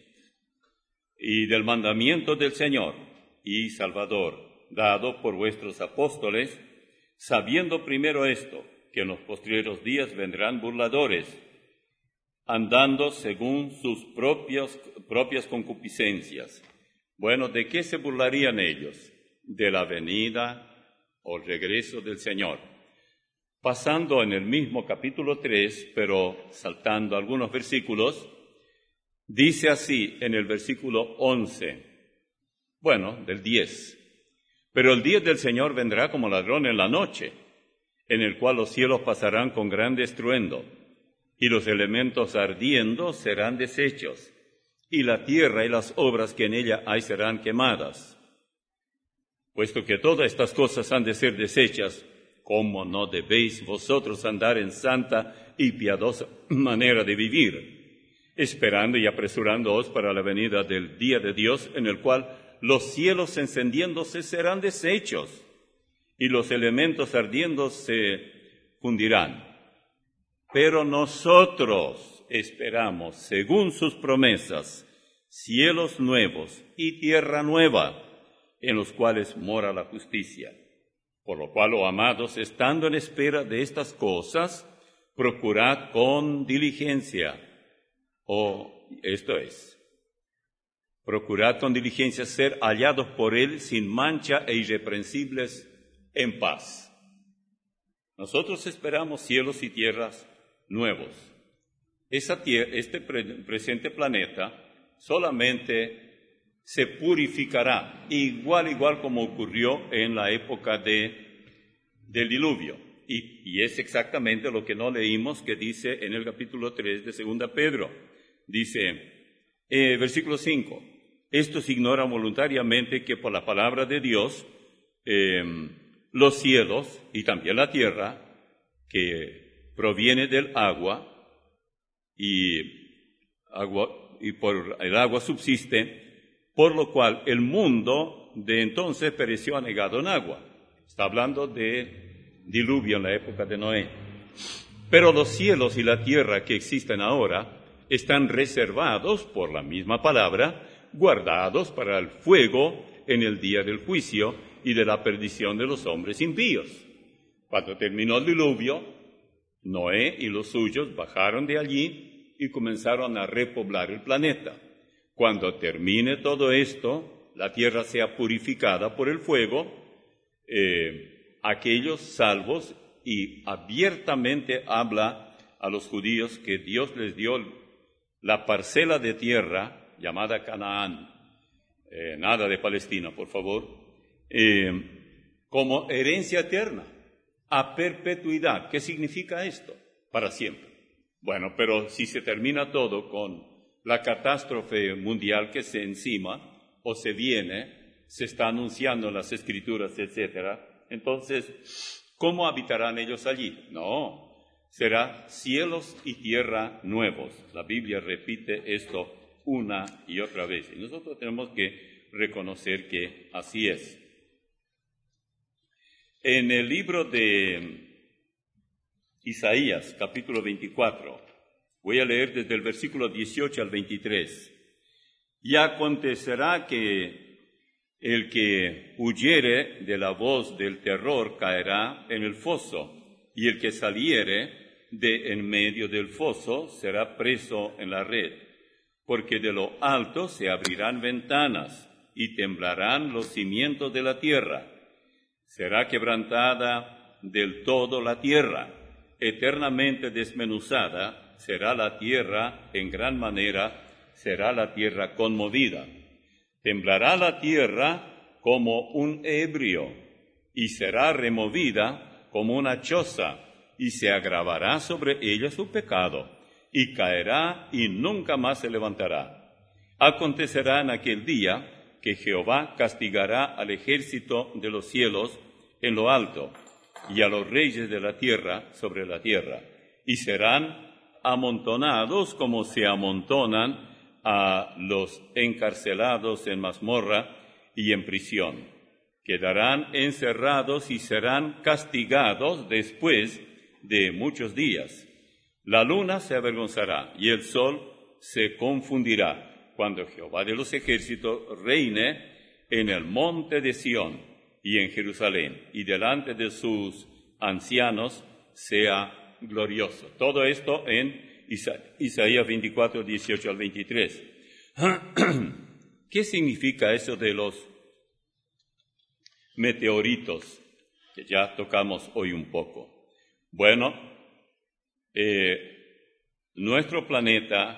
y del mandamiento del Señor y Salvador, dado por vuestros apóstoles, sabiendo primero esto, que en los postreros días vendrán burladores, andando según sus propias, propias concupiscencias. Bueno, ¿de qué se burlarían ellos? De la venida o regreso del Señor. Pasando en el mismo capítulo tres, pero saltando algunos versículos, dice así en el versículo once, bueno, del diez, pero el día del Señor vendrá como ladrón en la noche, en el cual los cielos pasarán con gran estruendo, y los elementos ardiendo serán deshechos, y la tierra y las obras que en ella hay serán quemadas. Puesto que todas estas cosas han de ser deshechas, ¿cómo no debéis vosotros andar en santa y piadosa manera de vivir, esperando y apresurándoos para la venida del día de Dios, en el cual los cielos encendiéndose serán deshechos, y los elementos ardiendo se fundirán? Pero nosotros esperamos, según sus promesas, cielos nuevos y tierra nueva, en los cuales mora la justicia. Por lo cual, oh amados, estando en espera de estas cosas, procurad con diligencia, o esto es, procurad con diligencia ser hallados por Él sin mancha e irreprensibles en paz. Nosotros esperamos cielos y tierras nuevos. Esa tierra, este pre- presente planeta solamente se purificará, igual, igual como ocurrió en la época de, del diluvio. Y, y es exactamente lo que no leímos, que dice en el capítulo tres de Segunda Pedro. Dice, eh, versículo cinco, estos ignoran voluntariamente que por la palabra de Dios, eh, los cielos y también la tierra, que proviene del agua, y, agua, y por el agua subsiste, por lo cual el mundo de entonces pereció anegado en agua. Está hablando de diluvio en la época de Noé. Pero los cielos y la tierra que existen ahora están reservados por la misma palabra, guardados para el fuego en el día del juicio y de la perdición de los hombres impíos. Cuando terminó el diluvio, Noé y los suyos bajaron de allí y comenzaron a repoblar el planeta. Cuando termine todo esto, la tierra sea purificada por el fuego, eh, aquellos salvos, y abiertamente habla a los judíos que Dios les dio la parcela de tierra llamada Canaán, eh, nada de Palestina, por favor, eh, como herencia eterna, a perpetuidad. ¿Qué significa esto? Para siempre. Bueno, pero si se termina todo con la catástrofe mundial que se encima o se viene, se está anunciando en las Escrituras, etcétera, entonces, ¿cómo habitarán ellos allí? No, será cielos y tierra nuevos. La Biblia repite esto una y otra vez, y nosotros tenemos que reconocer que así es. En el libro de Isaías, capítulo veinticuatro, voy a leer desde el versículo dieciocho al veintitrés. Y acontecerá que el que huyere de la voz del terror caerá en el foso, y el que saliere de en medio del foso será preso en la red, porque de lo alto se abrirán ventanas y temblarán los cimientos de la tierra. Será quebrantada del todo la tierra, eternamente desmenuzada será la tierra en gran manera, será la tierra conmovida. Temblará la tierra como un ebrio, y será removida como una choza, y se agravará sobre ella su pecado, y caerá y nunca más se levantará. Acontecerá en aquel día que Jehová castigará al ejército de los cielos en lo alto, y a los reyes de la tierra sobre la tierra, y serán amontonados como se amontonan a los encarcelados en mazmorra y en prisión. Quedarán encerrados y serán castigados después de muchos días. La luna se avergonzará y el sol se confundirá cuando Jehová de los ejércitos reine en el monte de Sión y en Jerusalén, y delante de sus ancianos sea glorioso. Todo esto en Isa- Isaías veinticuatro, dieciocho al veintitrés. ¿Qué significa eso de los meteoritos que ya tocamos hoy un poco? Bueno, eh, nuestro planeta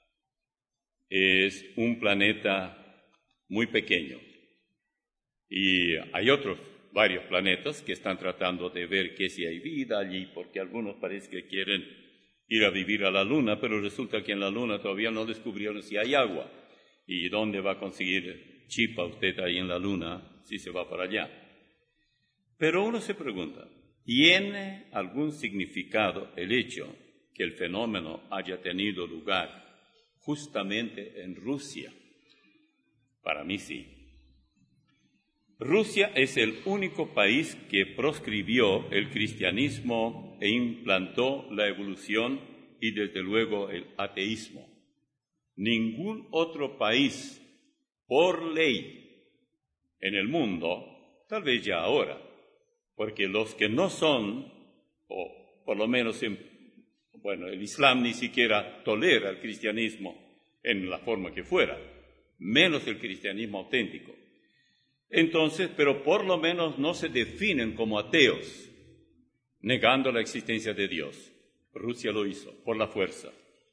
es un planeta muy pequeño y hay otros varios planetas que están tratando de ver que si hay vida allí, porque algunos parece que quieren ir a vivir a la Luna, pero resulta que en la Luna todavía no descubrieron si hay agua. ¿Y dónde va a conseguir chipa usted ahí en la Luna si se va para allá? Pero uno se pregunta, ¿tiene algún significado el hecho que el fenómeno haya tenido lugar justamente en Rusia? Para mí sí. Rusia es el único país que proscribió el cristianismo e implantó la evolución y desde luego el ateísmo. Ningún otro país, por ley, en el mundo, tal vez ya ahora, porque los que no son, o por lo menos, en, bueno, el Islam ni siquiera tolera el cristianismo en la forma que fuera, menos el cristianismo auténtico. Entonces, pero por lo menos no se definen como ateos, negando la existencia de Dios. Rusia lo hizo, por la fuerza.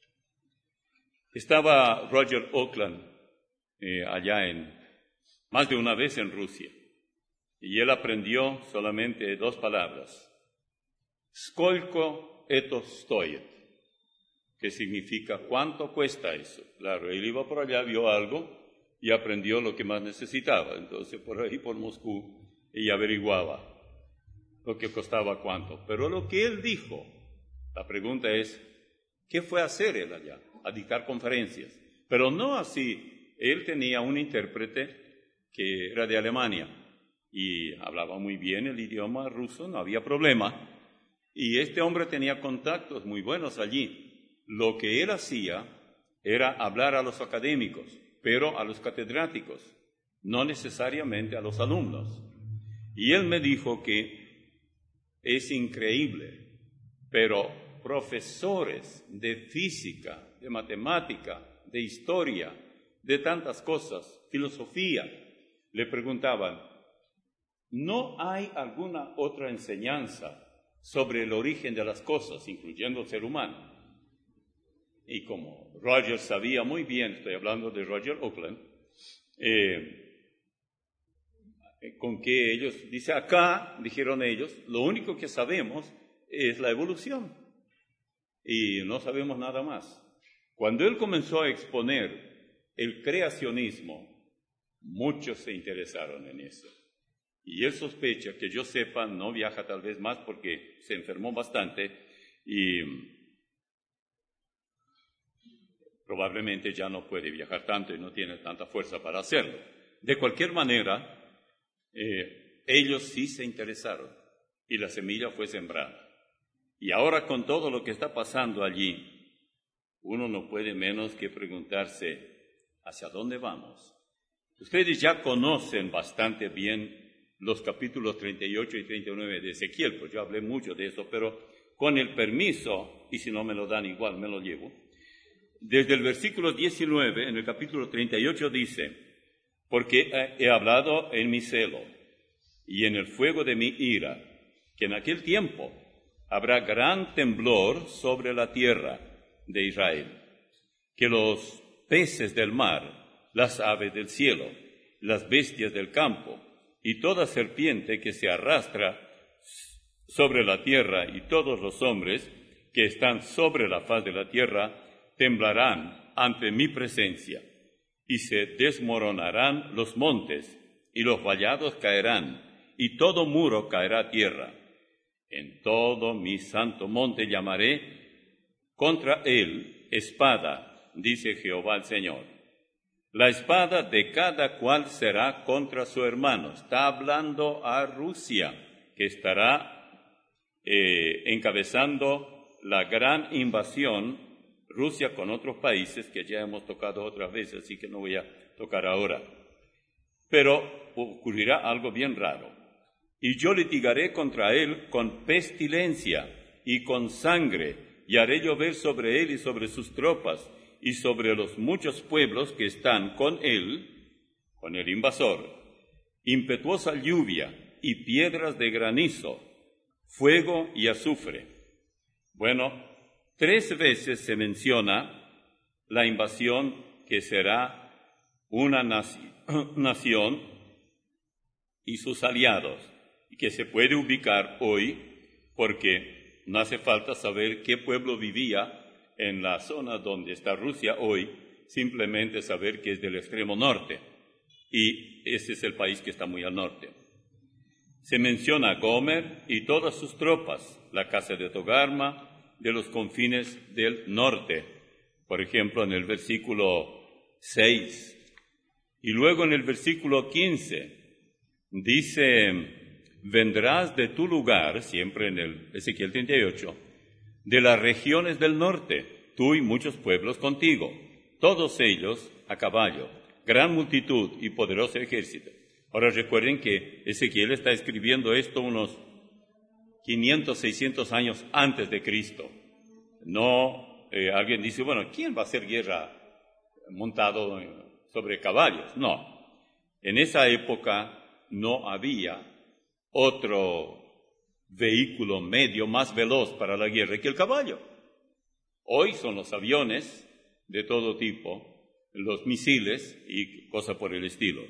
Estaba Roger Oakland eh, allá en, más de una vez en Rusia, y él aprendió solamente dos palabras, Skolko eto stoyet, que significa ¿cuánto cuesta eso? Claro, él iba por allá, vio algo y aprendió lo que más necesitaba. Entonces, por ahí, por Moscú, y averiguaba lo que costaba cuánto. Pero lo que él dijo, la pregunta es, ¿qué fue a hacer él allá? A dictar conferencias. Pero no así. Él tenía un intérprete que era de Alemania y hablaba muy bien el idioma ruso, no había problema. Y este hombre tenía contactos muy buenos allí. Lo que él hacía era hablar a los académicos, pero a los catedráticos, no necesariamente a los alumnos. Y él me dijo que es increíble, pero profesores de física, de matemática, de historia, de tantas cosas, filosofía, le preguntaban, ¿no hay alguna otra enseñanza sobre el origen de las cosas, incluyendo el ser humano? Y como Roger sabía muy bien, estoy hablando de Roger Oakland, eh, con que ellos, dice acá, dijeron ellos, lo único que sabemos es la evolución y no sabemos nada más. Cuando él comenzó a exponer el creacionismo, muchos se interesaron en eso. Y él sospecha que yo sepa, no viaja tal vez más porque se enfermó bastante y probablemente ya no puede viajar tanto y no tiene tanta fuerza para hacerlo. De cualquier manera, eh, ellos sí se interesaron y la semilla fue sembrada. Y ahora con todo lo que está pasando allí, uno no puede menos que preguntarse, ¿hacia dónde vamos? Ustedes ya conocen bastante bien los capítulos treinta y ocho y treinta y nueve de Ezequiel, pues yo hablé mucho de eso, pero con el permiso, y si no me lo dan igual, me lo llevo. Desde el versículo diecinueve, en el capítulo treinta y ocho dice, porque he hablado en mi celo y en el fuego de mi ira, que en aquel tiempo habrá gran temblor sobre la tierra de Israel, que los peces del mar, las aves del cielo, las bestias del campo y toda serpiente que se arrastra sobre la tierra, y todos los hombres que están sobre la faz de la tierra temblarán ante mi presencia, y se desmoronarán los montes, y los vallados caerán, y todo muro caerá a tierra. En todo mi santo monte llamaré contra él espada, dice Jehová el Señor. La espada de cada cual será contra su hermano. Está hablando a Rusia, que estará eh, encabezando la gran invasión, Rusia con otros países que ya hemos tocado otras veces, así que no voy a tocar ahora. Pero ocurrirá algo bien raro. Y yo litigaré contra él con pestilencia y con sangre, y haré llover sobre él y sobre sus tropas, y sobre los muchos pueblos que están con él, con el invasor, impetuosa lluvia y piedras de granizo, fuego y azufre. Bueno, tres veces se menciona la invasión, que será una nación y sus aliados, y que se puede ubicar hoy, porque no hace falta saber qué pueblo vivía en la zona donde está Rusia hoy, simplemente saber que es del extremo norte, y ese es el país que está muy al norte. Se menciona Gomer y todas sus tropas, la casa de Togarma, de los confines del norte, por ejemplo en el versículo seis. Y luego en el versículo quince dice: vendrás de tu lugar, siempre en el Ezequiel treinta y ocho, de las regiones del norte, tú y muchos pueblos contigo, todos ellos a caballo, gran multitud y poderoso ejército. Ahora recuerden que Ezequiel está escribiendo esto unos quinientos, seiscientos años antes de Cristo. No, eh, alguien dice, bueno, ¿quién va a hacer guerra montado sobre caballos? No, en esa época no había otro vehículo medio más veloz para la guerra que el caballo. Hoy son los aviones de todo tipo, los misiles y cosas por el estilo.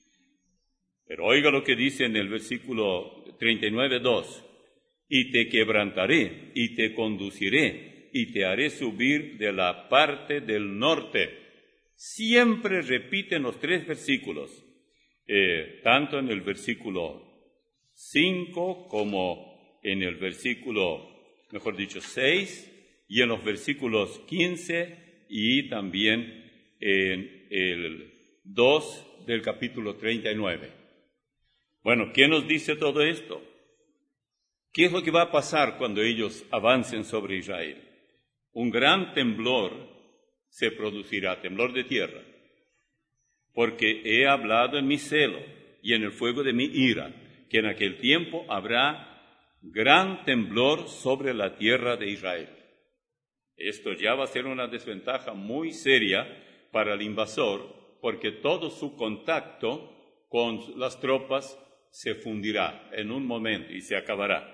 Pero oiga lo que dice en el versículo treinta y nueve, dos. Y te quebrantaré, y te conduciré, y te haré subir de la parte del norte. Siempre repiten los tres versículos, eh, tanto en el versículo cinco como en el versículo, mejor dicho, seis, y en los versículos quince y también en el dos del capítulo treinta y nueve. Bueno, ¿qué nos dice todo esto? ¿Qué es lo que va a pasar cuando ellos avancen sobre Israel? Un gran temblor se producirá, temblor de tierra, porque he hablado en mi celo y en el fuego de mi ira, que en aquel tiempo habrá gran temblor sobre la tierra de Israel. Esto ya va a ser una desventaja muy seria para el invasor, porque todo su contacto con las tropas se fundirá en un momento y se acabará.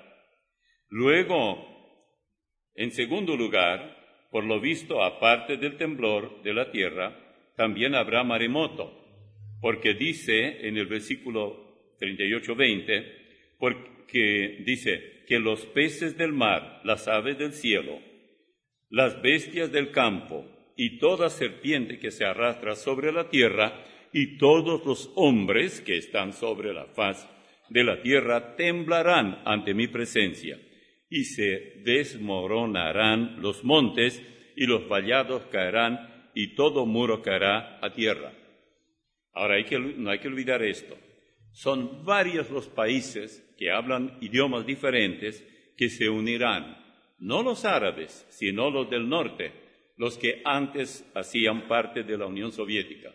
Luego, en segundo lugar, por lo visto, aparte del temblor de la tierra, también habrá maremoto, porque dice en el versículo treinta y ocho, veinte, porque dice que los peces del mar, las aves del cielo, las bestias del campo y toda serpiente que se arrastra sobre la tierra y todos los hombres que están sobre la faz de la tierra temblarán ante mi presencia, y se desmoronarán los montes y los vallados caerán y todo muro caerá a tierra. Ahora hay que, no hay que olvidar esto. Son varios los países que hablan idiomas diferentes que se unirán. No los árabes, sino los del norte, los que antes hacían parte de la Unión Soviética.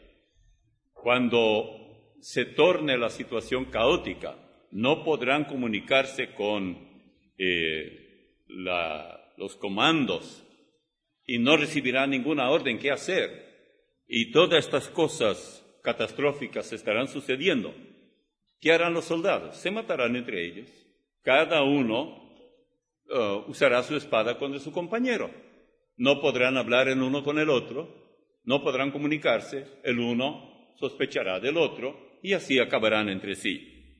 Cuando se torne la situación caótica, no podrán comunicarse con eh, la, los comandos y no recibirán ninguna orden qué hacer. Y todas estas cosas catastróficas estarán sucediendo. ¿Qué harán los soldados? Se matarán entre ellos. Cada uno uh, usará su espada contra su compañero. No podrán hablar el uno con el otro, no podrán comunicarse, el uno sospechará del otro y así acabarán entre sí.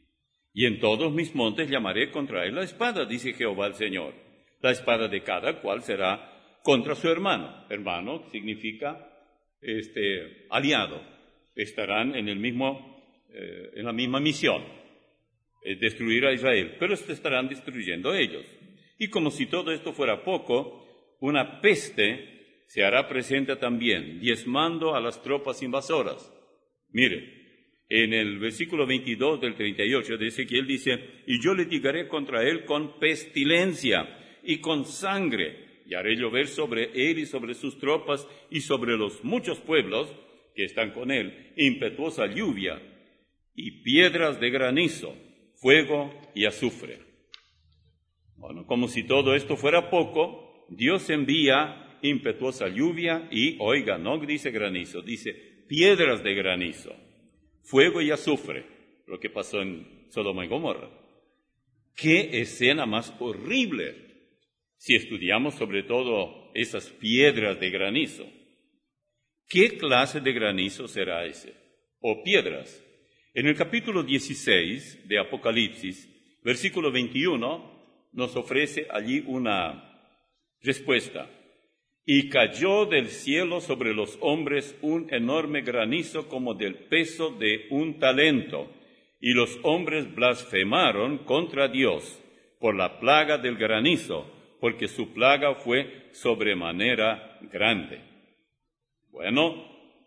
Y en todos mis montes llamaré contra él la espada, dice Jehová el Señor. La espada de cada cual será contra su hermano. Hermano significa este, aliado. Estarán en, el mismo, eh, en la misma misión, es destruir a Israel, pero se estarán destruyendo ellos. Y como si todo esto fuera poco, una peste se hará presente también, diezmando a las tropas invasoras. Mire, en el versículo veintidós del treinta y ocho de Ezequiel dice, y yo litigaré contra él con pestilencia y con sangre, y haré llover sobre él y sobre sus tropas y sobre los muchos pueblos que están con él, impetuosa lluvia y piedras de granizo, fuego y azufre. Bueno, como si todo esto fuera poco, Dios envía impetuosa lluvia y, oiga, no dice granizo, dice piedras de granizo, fuego y azufre, lo que pasó en Sodoma y Gomorra. ¡Qué escena más horrible! Si estudiamos sobre todo esas piedras de granizo. ¿Qué clase de granizo será ese? O piedras. En el capítulo dieciséis de Apocalipsis, versículo veintiuno, nos ofrece allí una respuesta. Y cayó del cielo sobre los hombres un enorme granizo como del peso de un talento, y los hombres blasfemaron contra Dios por la plaga del granizo, porque su plaga fue sobremanera grande. Bueno,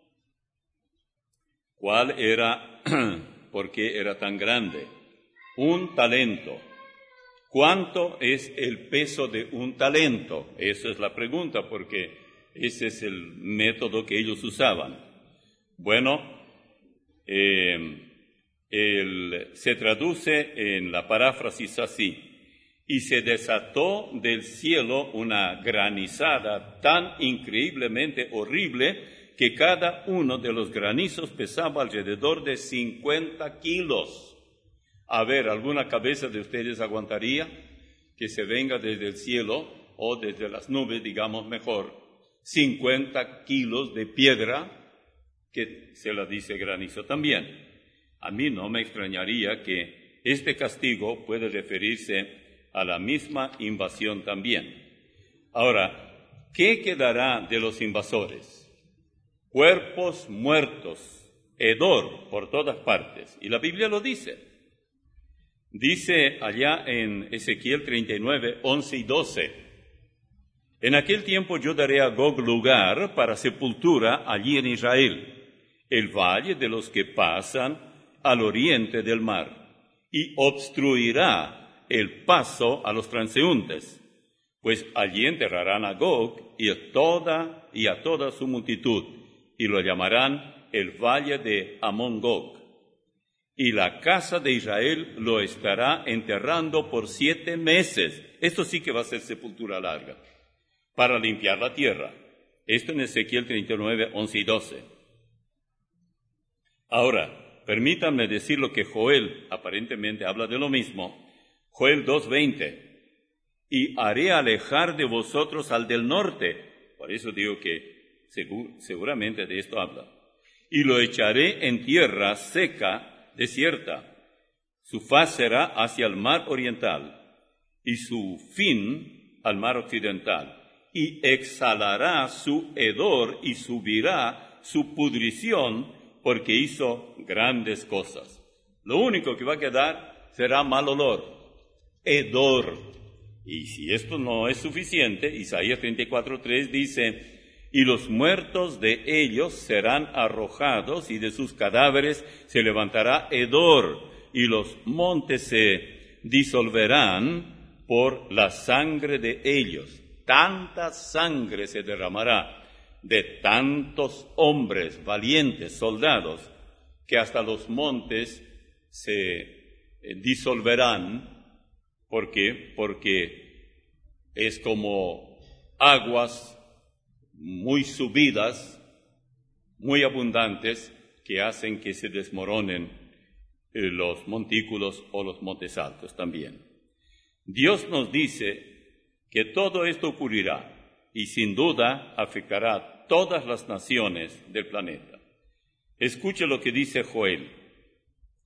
¿cuál era, por qué era tan grande? Un talento. ¿Cuánto es el peso de un talento? Esa es la pregunta, porque ese es el método que ellos usaban. Bueno, eh, el, se traduce en la paráfrasis así: y se desató del cielo una granizada tan increíblemente horrible que cada uno de los granizos pesaba alrededor de cincuenta kilos. A ver, ¿alguna cabeza de ustedes aguantaría que se venga desde el cielo o desde las nubes, digamos mejor, cincuenta kilos de piedra, que se la dice granizo también? A mí no me extrañaría que este castigo puede referirse a la misma invasión también. Ahora, ¿qué quedará de los invasores? Cuerpos muertos, hedor por todas partes, y la Biblia lo dice. Dice allá en Ezequiel treinta y nueve, once y doce, en aquel tiempo yo daré a Gog lugar para sepultura allí en Israel, el valle de los que pasan al oriente del mar, y obstruirá el paso a los transeúntes, pues allí enterrarán a Gog y a toda, y a toda su multitud, y lo llamarán el valle de Amón Gog. Y la casa de Israel lo estará enterrando por siete meses. Esto sí que va a ser sepultura larga, para limpiar la tierra. Esto en Ezequiel treinta y nueve, once y doce. Ahora, permítanme decir lo que Joel aparentemente habla de lo mismo. Joel dos, veinte. Y haré alejar de vosotros al del norte. Por eso digo que segur, seguramente de esto habla. Y lo echaré en tierra seca, desierta, su faz será hacia el mar oriental y su fin al mar occidental, y exhalará su hedor y subirá su pudrición, porque hizo grandes cosas. Lo único que va a quedar será mal olor, hedor. Y si esto no es suficiente, Isaías treinta y cuatro, tres dice: y los muertos de ellos serán arrojados, y de sus cadáveres se levantará hedor, y los montes se disolverán por la sangre de ellos. Tanta sangre se derramará de tantos hombres valientes, soldados, que hasta los montes se disolverán. ¿Por qué? Porque es como aguas muy subidas, muy abundantes, que hacen que se desmoronen eh, los montículos o los montes altos también. Dios nos dice que todo esto ocurrirá y sin duda afectará a todas las naciones del planeta. Escuche lo que dice Joel.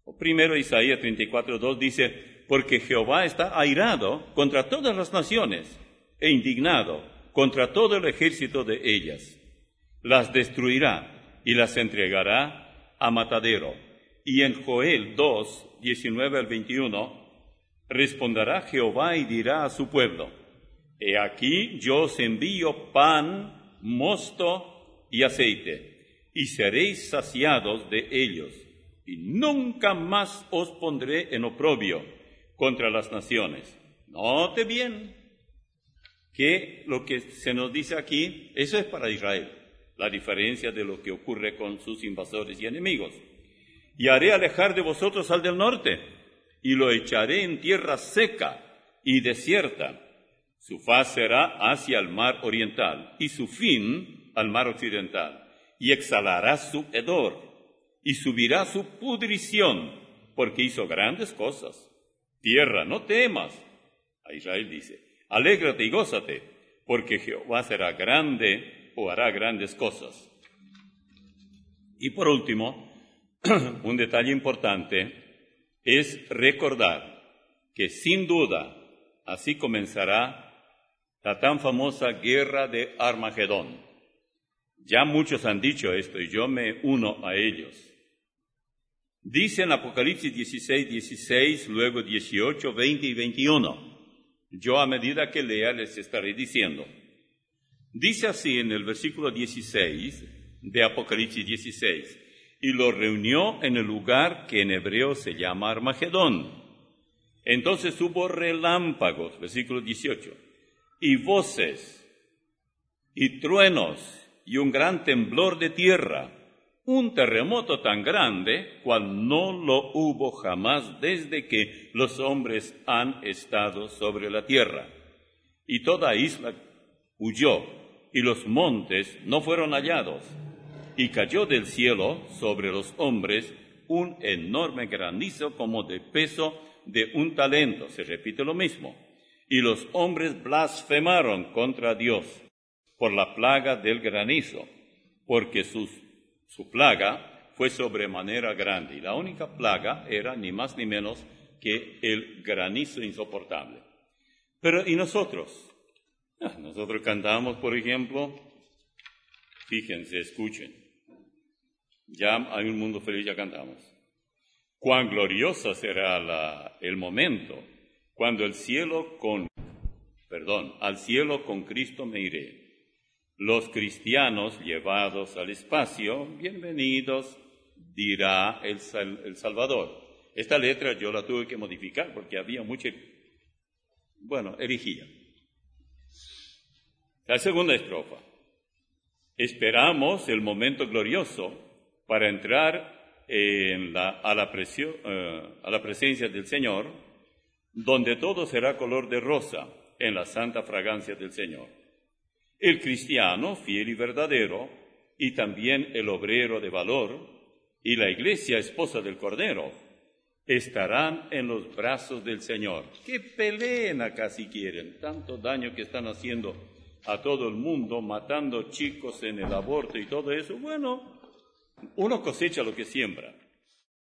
Primero Isaías treinta y cuatro, dos dice, porque Jehová está airado contra todas las naciones e indignado contra todo el ejército de ellas. Las destruirá y las entregará a matadero. Y en Joel dos, diecinueve al veintiuno, responderá Jehová y dirá a su pueblo, he aquí yo os envío pan, mosto y aceite, y seréis saciados de ellos, y nunca más os pondré en oprobio contra las naciones. Note bien que lo que se nos dice aquí, eso es para Israel, la diferencia de lo que ocurre con sus invasores y enemigos. Y haré alejar de vosotros al del norte, y lo echaré en tierra seca y desierta. Su faz será hacia el mar oriental, y su fin al mar occidental, y exhalará su hedor, y subirá su pudrición, porque hizo grandes cosas. Tierra, no temas. A Israel dice, alégrate y gózate, porque Jehová será grande o hará grandes cosas. Y por último, un detalle importante es recordar que sin duda así comenzará la tan famosa guerra de Armagedón. Ya muchos han dicho esto y yo me uno a ellos. Dice en Apocalipsis dieciséis, dieciséis, luego dieciocho, veinte y veintiuno. Yo a medida que lea les estaré diciendo. Dice así en el versículo dieciséis de Apocalipsis dieciséis, y lo reunió en el lugar que en hebreo se llama Armagedón. Entonces hubo relámpagos, versículo dieciocho, y voces, y truenos, y un gran temblor de tierra, un terremoto tan grande cual no lo hubo jamás desde que los hombres han estado sobre la tierra. Y toda isla huyó, y los montes no fueron hallados. Y cayó del cielo sobre los hombres un enorme granizo como de peso de un talento. Se repite lo mismo. Y los hombres blasfemaron contra Dios por la plaga del granizo, porque sus, su plaga fue sobremanera grande. Y la única plaga era ni más ni menos que el granizo insoportable. Pero, ¿y nosotros? Ah, nosotros cantamos, por ejemplo, fíjense, escuchen. Ya hay un mundo feliz, ya cantamos. Cuán glorioso será la, el momento cuando el cielo con, perdón, al cielo con Cristo me iré. Los cristianos llevados al espacio, bienvenidos, dirá el, el Salvador. Esta letra yo la tuve que modificar porque había mucha, bueno, herejía. La segunda estrofa. Esperamos el momento glorioso para entrar en la, a, la presio, uh, a la presencia del Señor, donde todo será color de rosa en la santa fragancia del Señor. El cristiano fiel y verdadero, y también el obrero de valor, y la iglesia esposa del Cordero, estarán en los brazos del Señor. Que peleen acá si quieren, tanto daño que están haciendo a todo el mundo, matando chicos en el aborto y todo eso. Bueno, uno cosecha lo que siembra.